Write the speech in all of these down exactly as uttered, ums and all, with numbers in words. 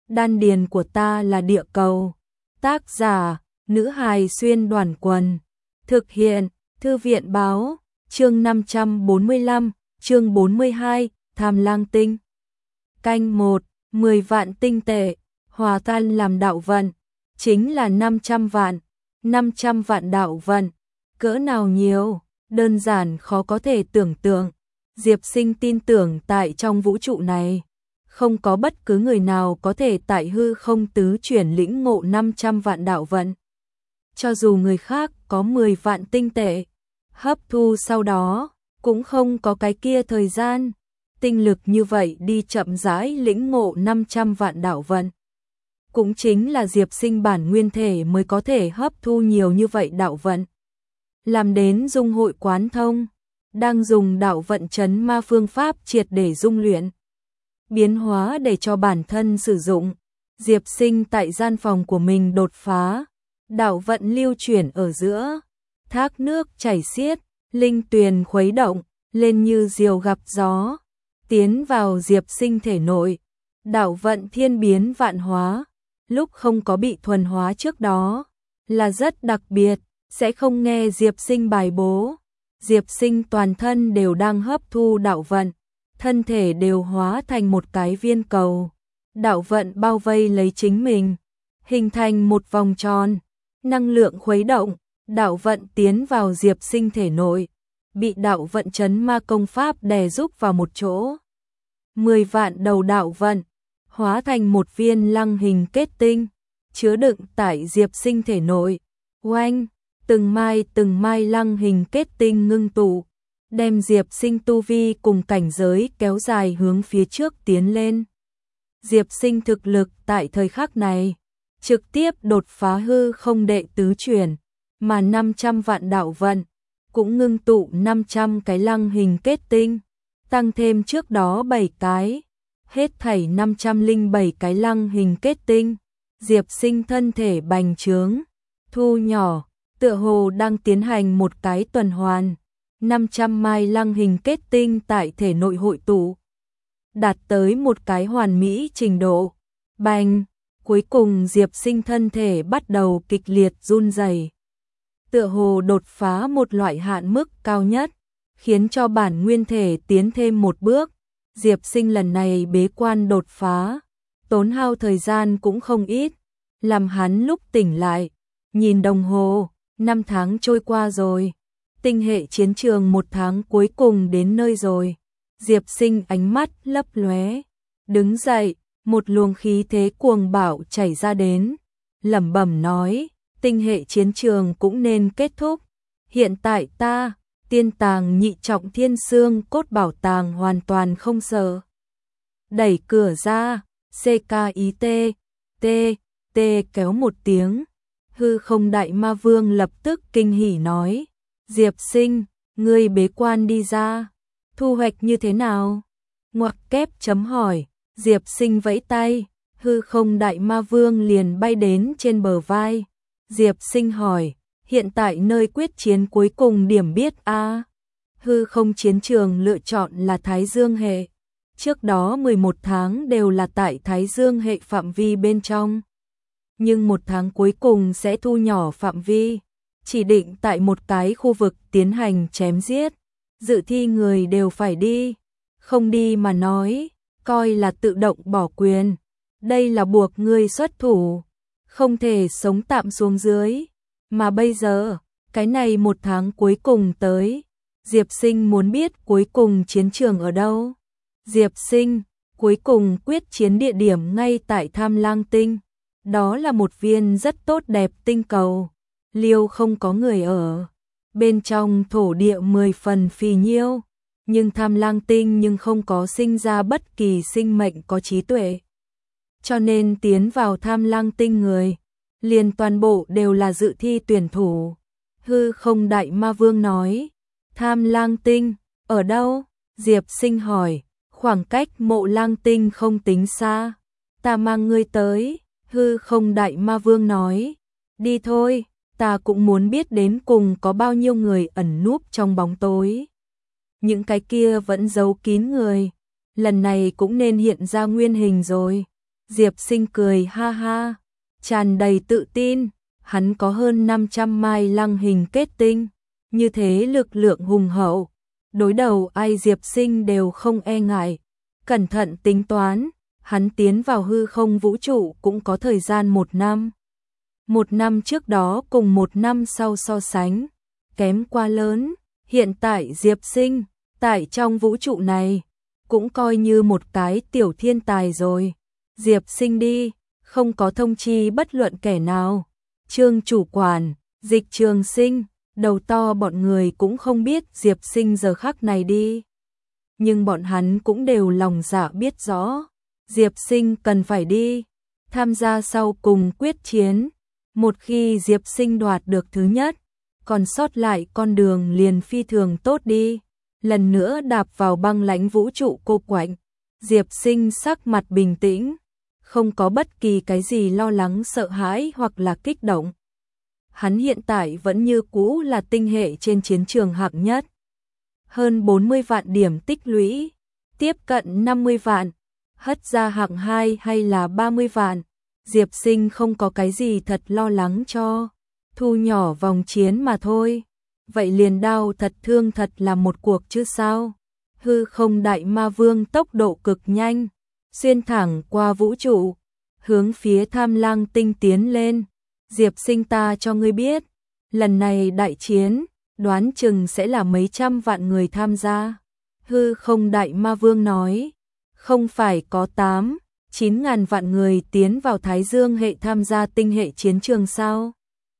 đan điền của ta là địa cầu. Tác giả, nữ hài xuyên đoàn quần. Thực hiện, thư viện báo, chương năm trăm bốn mươi lăm, chương bốn mươi hai, Tham Lang Tinh. Canh một, mười vạn tinh tệ, hòa tan làm đạo vận, chính là năm trăm vạn, năm trăm vạn đạo vận. Cỡ nào nhiều, đơn giản khó có thể tưởng tượng. Diệp Sinh tin tưởng tại trong vũ trụ này, không có bất cứ người nào có thể tại hư không tứ chuyển lĩnh ngộ năm trăm vạn đạo vận. Cho dù người khác có mười vạn tinh tệ, hấp thu sau đó, cũng không có cái kia thời gian, tinh lực như vậy đi chậm rãi lĩnh ngộ năm trăm vạn đạo vận. Cũng chính là Diệp Sinh bản nguyên thể mới có thể hấp thu nhiều như vậy đạo vận. Làm đến dung hội quán thông, đang dùng đạo vận chấn ma phương pháp triệt để dung luyện, biến hóa để cho bản thân sử dụng. Diệp Sinh tại gian phòng của mình đột phá, đạo vận lưu chuyển ở giữa, thác nước chảy xiết, linh tuyền khuấy động, lên như diều gặp gió, tiến vào Diệp Sinh thể nội. Đạo vận thiên biến vạn hóa, lúc không có bị thuần hóa trước đó, là rất đặc biệt, sẽ không nghe Diệp Sinh bài bố. Diệp Sinh toàn thân đều đang hấp thu đạo vận, thân thể đều hóa thành một cái viên cầu. Đạo vận bao vây lấy chính mình, hình thành một vòng tròn, năng lượng khuấy động, đạo vận tiến vào Diệp Sinh thể nội, bị đạo vận chấn ma công pháp đè giúp vào một chỗ. Mười vạn đầu đạo vận, hóa thành một viên lăng hình kết tinh, chứa đựng tại Diệp Sinh thể nội. Oanh! Từng mai từng mai lăng hình kết tinh ngưng tụ, đem Diệp Sinh tu vi cùng cảnh giới kéo dài hướng phía trước tiến lên. Diệp Sinh thực lực tại thời khắc này, trực tiếp đột phá hư không đệ tứ chuyển, mà năm trăm vạn đạo vận, cũng ngưng tụ năm trăm cái lăng hình kết tinh, tăng thêm trước đó bảy cái, hết thảy năm trăm lẻ bảy cái lăng hình kết tinh. Diệp Sinh thân thể bành trướng, thu nhỏ, tựa hồ đang tiến hành một cái tuần hoàn, năm trăm mai lăng hình kết tinh tại thể nội hội tụ, đạt tới một cái hoàn mỹ trình độ. Bành, cuối cùng Diệp Sinh thân thể bắt đầu kịch liệt run rẩy, tựa hồ đột phá một loại hạn mức cao nhất, khiến cho bản nguyên thể tiến thêm một bước. Diệp Sinh lần này bế quan đột phá, tốn hao thời gian cũng không ít, làm hắn lúc tỉnh lại, nhìn đồng hồ, năm tháng trôi qua rồi, tinh hệ chiến trường một tháng cuối cùng đến nơi rồi. Diệp Sinh ánh mắt lấp lóe, đứng dậy, một luồng khí thế cuồng bạo chảy ra đến, lẩm bẩm nói, tinh hệ chiến trường cũng nên kết thúc. Hiện tại ta, tiên tàng nhị trọng thiên xương cốt bảo tàng hoàn toàn không sợ. Đẩy cửa ra, xê ca i tê, tê, tê kéo một tiếng. Hư không đại ma vương lập tức kinh hỉ nói, Diệp Sinh, ngươi bế quan đi ra, thu hoạch như thế nào? Ngoặc kép chấm hỏi. Diệp Sinh vẫy tay, hư không đại ma vương liền bay đến trên bờ vai. Diệp Sinh hỏi, hiện tại nơi quyết chiến cuối cùng điểm biết a à? Hư không chiến trường lựa chọn là Thái Dương hệ, trước đó mười một tháng đều là tại Thái Dương hệ phạm vi bên trong. Nhưng một tháng cuối cùng sẽ thu nhỏ phạm vi, chỉ định tại một cái khu vực tiến hành chém giết. Dự thi người đều phải đi, không đi mà nói, coi là tự động bỏ quyền. Đây là buộc ngươi xuất thủ, không thể sống tạm xuống dưới. Mà bây giờ, cái này một tháng cuối cùng tới, Diệp Sinh muốn biết cuối cùng chiến trường ở đâu. Diệp Sinh, cuối cùng quyết chiến địa điểm ngay tại Tham Lang Tinh. Đó là một viên rất tốt đẹp tinh cầu, liêu không có người ở, bên trong thổ địa mười phần phì nhiêu, nhưng Tham Lang Tinh nhưng không có sinh ra bất kỳ sinh mệnh có trí tuệ. Cho nên tiến vào Tham Lang Tinh người, liền toàn bộ đều là dự thi tuyển thủ. Hư không đại ma vương nói, Tham Lang Tinh, ở đâu? Diệp Sinh hỏi, khoảng cách Mộ Lang Tinh không tính xa, ta mang ngươi tới. Hư không đại ma vương nói, đi thôi, ta cũng muốn biết đến cùng có bao nhiêu người ẩn núp trong bóng tối. Những cái kia vẫn giấu kín người, lần này cũng nên hiện ra nguyên hình rồi. Diệp Sinh cười ha ha, tràn đầy tự tin, hắn có hơn năm trăm mai lăng hình kết tinh, như thế lực lượng hùng hậu, đối đầu ai Diệp Sinh đều không e ngại. Cẩn thận tính toán, hắn tiến vào hư không vũ trụ cũng có thời gian một năm. Một năm trước đó cùng một năm sau so sánh, kém quá lớn, hiện tại Diệp Sinh, tại trong vũ trụ này, cũng coi như một cái tiểu thiên tài rồi. Diệp Sinh đi, không có thông chi bất luận kẻ nào. Trương chủ quản, Dịch Trường Sinh, đầu to bọn người cũng không biết Diệp Sinh giờ khắc này đi. Nhưng bọn hắn cũng đều lòng dạ biết rõ, Diệp Sinh cần phải đi, tham gia sau cùng quyết chiến. Một khi Diệp Sinh đoạt được thứ nhất, còn sót lại con đường liền phi thường tốt đi. Lần nữa đạp vào băng lãnh vũ trụ cô quạnh, Diệp Sinh sắc mặt bình tĩnh, không có bất kỳ cái gì lo lắng sợ hãi hoặc là kích động. Hắn hiện tại vẫn như cũ là tinh hệ trên chiến trường hạng nhất. Hơn bốn mươi vạn điểm tích lũy, tiếp cận năm mươi vạn, hất ra hạng hai hay là ba mươi vạn. Diệp Sinh không có cái gì thật lo lắng cho, thu nhỏ vòng chiến mà thôi. Vậy liền đao thật thương thật là một cuộc chứ sao. Hư không đại ma vương tốc độ cực nhanh, xuyên thẳng qua vũ trụ, hướng phía Tham Lang tinh tiến lên. Diệp Sinh, ta cho ngươi biết, lần này đại chiến, đoán chừng sẽ là mấy trăm vạn người tham gia. Hư không đại ma vương nói, không phải có tám, chín ngàn vạn người tiến vào Thái Dương hệ tham gia tinh hệ chiến trường sao?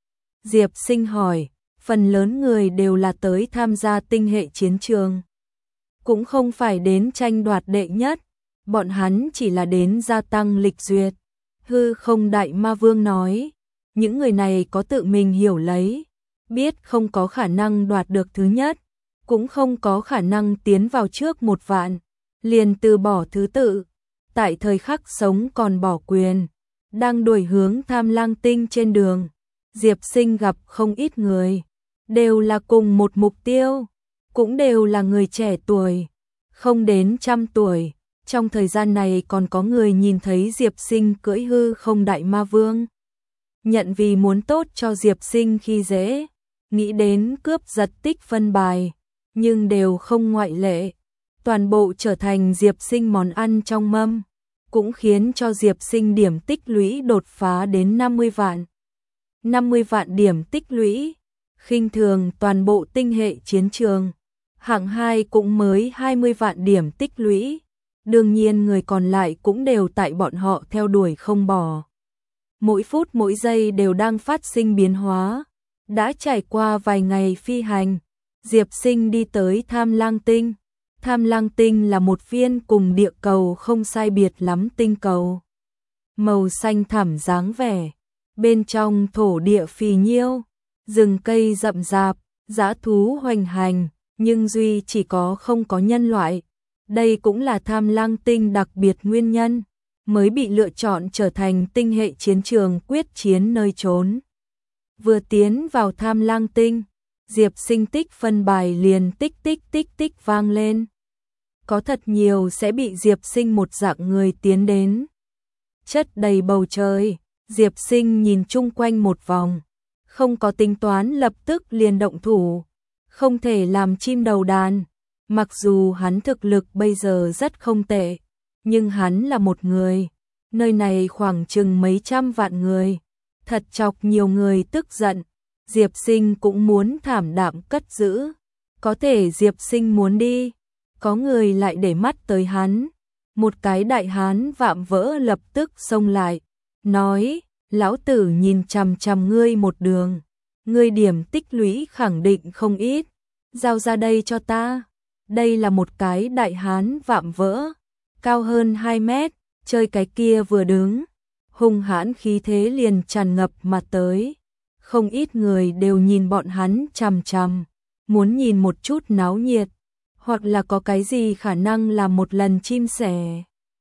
Diệp Sinh hỏi, phần lớn người đều là tới tham gia tinh hệ chiến trường. Cũng không phải đến tranh đoạt đệ nhất, bọn hắn chỉ là đến gia tăng lịch duyệt. Hư không đại ma vương nói, những người này có tự mình hiểu lấy, biết không có khả năng đoạt được thứ nhất, cũng không có khả năng tiến vào trước một vạn, liền từ bỏ thứ tự. Tại thời khắc sống còn bỏ quyền, đang đuổi hướng Tham Lang tinh trên đường, Diệp Sinh gặp không ít người, đều là cùng một mục tiêu, cũng đều là người trẻ tuổi, không đến trăm tuổi. Trong thời gian này còn có người nhìn thấy Diệp Sinh cưỡi hư không đại ma vương, nhận vì muốn tốt cho Diệp Sinh khi dễ, nghĩ đến cướp giật tích phân bài, nhưng đều không ngoại lệ, toàn bộ trở thành Diệp Sinh món ăn trong mâm, cũng khiến cho Diệp Sinh điểm tích lũy đột phá đến năm mươi vạn. năm mươi vạn điểm tích lũy, khinh thường toàn bộ tinh hệ chiến trường. Hạng hai cũng mới hai mươi vạn điểm tích lũy. Đương nhiên người còn lại cũng đều tại bọn họ theo đuổi không bỏ. Mỗi phút mỗi giây đều đang phát sinh biến hóa. Đã trải qua vài ngày phi hành, Diệp Sinh đi tới Tham Lang tinh. Tham Lang tinh là một viên cùng địa cầu không sai biệt lắm tinh cầu. Màu xanh thẳm dáng vẻ, bên trong thổ địa phì nhiêu, rừng cây rậm rạp, dã thú hoành hành, nhưng duy chỉ có không có nhân loại. Đây cũng là Tham Lang tinh đặc biệt nguyên nhân, mới bị lựa chọn trở thành tinh hệ chiến trường quyết chiến nơi trốn. Vừa tiến vào Tham Lang tinh, Diệp Sinh tích phân bài liền tích tích tích tích vang lên. Có thật nhiều sẽ bị Diệp Sinh một dạng người tiến đến. Chất đầy bầu trời, Diệp Sinh nhìn chung quanh một vòng, không có tính toán lập tức liền động thủ, không thể làm chim đầu đàn. Mặc dù hắn thực lực bây giờ rất không tệ, nhưng hắn là một người, nơi này khoảng chừng mấy trăm vạn người, thật chọc nhiều người tức giận. Diệp Sinh cũng muốn thảm đạm cất giữ, có thể Diệp Sinh muốn đi, có người lại để mắt tới hắn. Một cái đại hán vạm vỡ lập tức xông lại, nói, lão tử nhìn chằm chằm ngươi một đường, ngươi điểm tích lũy khẳng định không ít, giao ra đây cho ta. Đây là một cái đại hán vạm vỡ, cao hơn hai mét, chơi cái kia vừa đứng, hung hãn khí thế liền tràn ngập mà tới. Không ít người đều nhìn bọn hắn chằm chằm, muốn nhìn một chút náo nhiệt, hoặc là có cái gì khả năng làm một lần chim sẻ.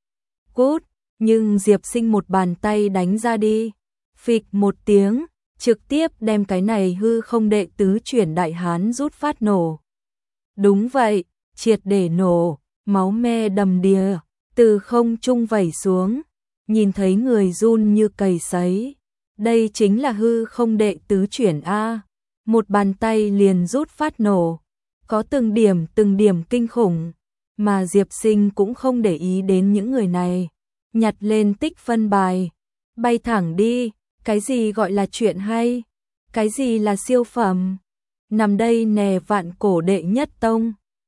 Cút, nhưng Diệp Sinh một bàn tay đánh ra đi, phịch một tiếng, trực tiếp đem cái này hư không đệ tứ chuyển đại hán rút phát nổ. Đúng vậy, triệt để nổ, máu me đầm đìa, từ không trung vẩy xuống, nhìn thấy người run như cầy sấy. Đây chính là hư không đệ tứ chuyển A. Một bàn tay liền rút phát nổ. Có từng điểm từng điểm kinh khủng. Mà Diệp Sinh cũng không để ý đến những người này. Nhặt lên tích phân bài. Bay thẳng đi. Cái gì gọi là chuyện hay? Cái gì là siêu phẩm? Nằm đây nè vạn cổ đệ nhất tông.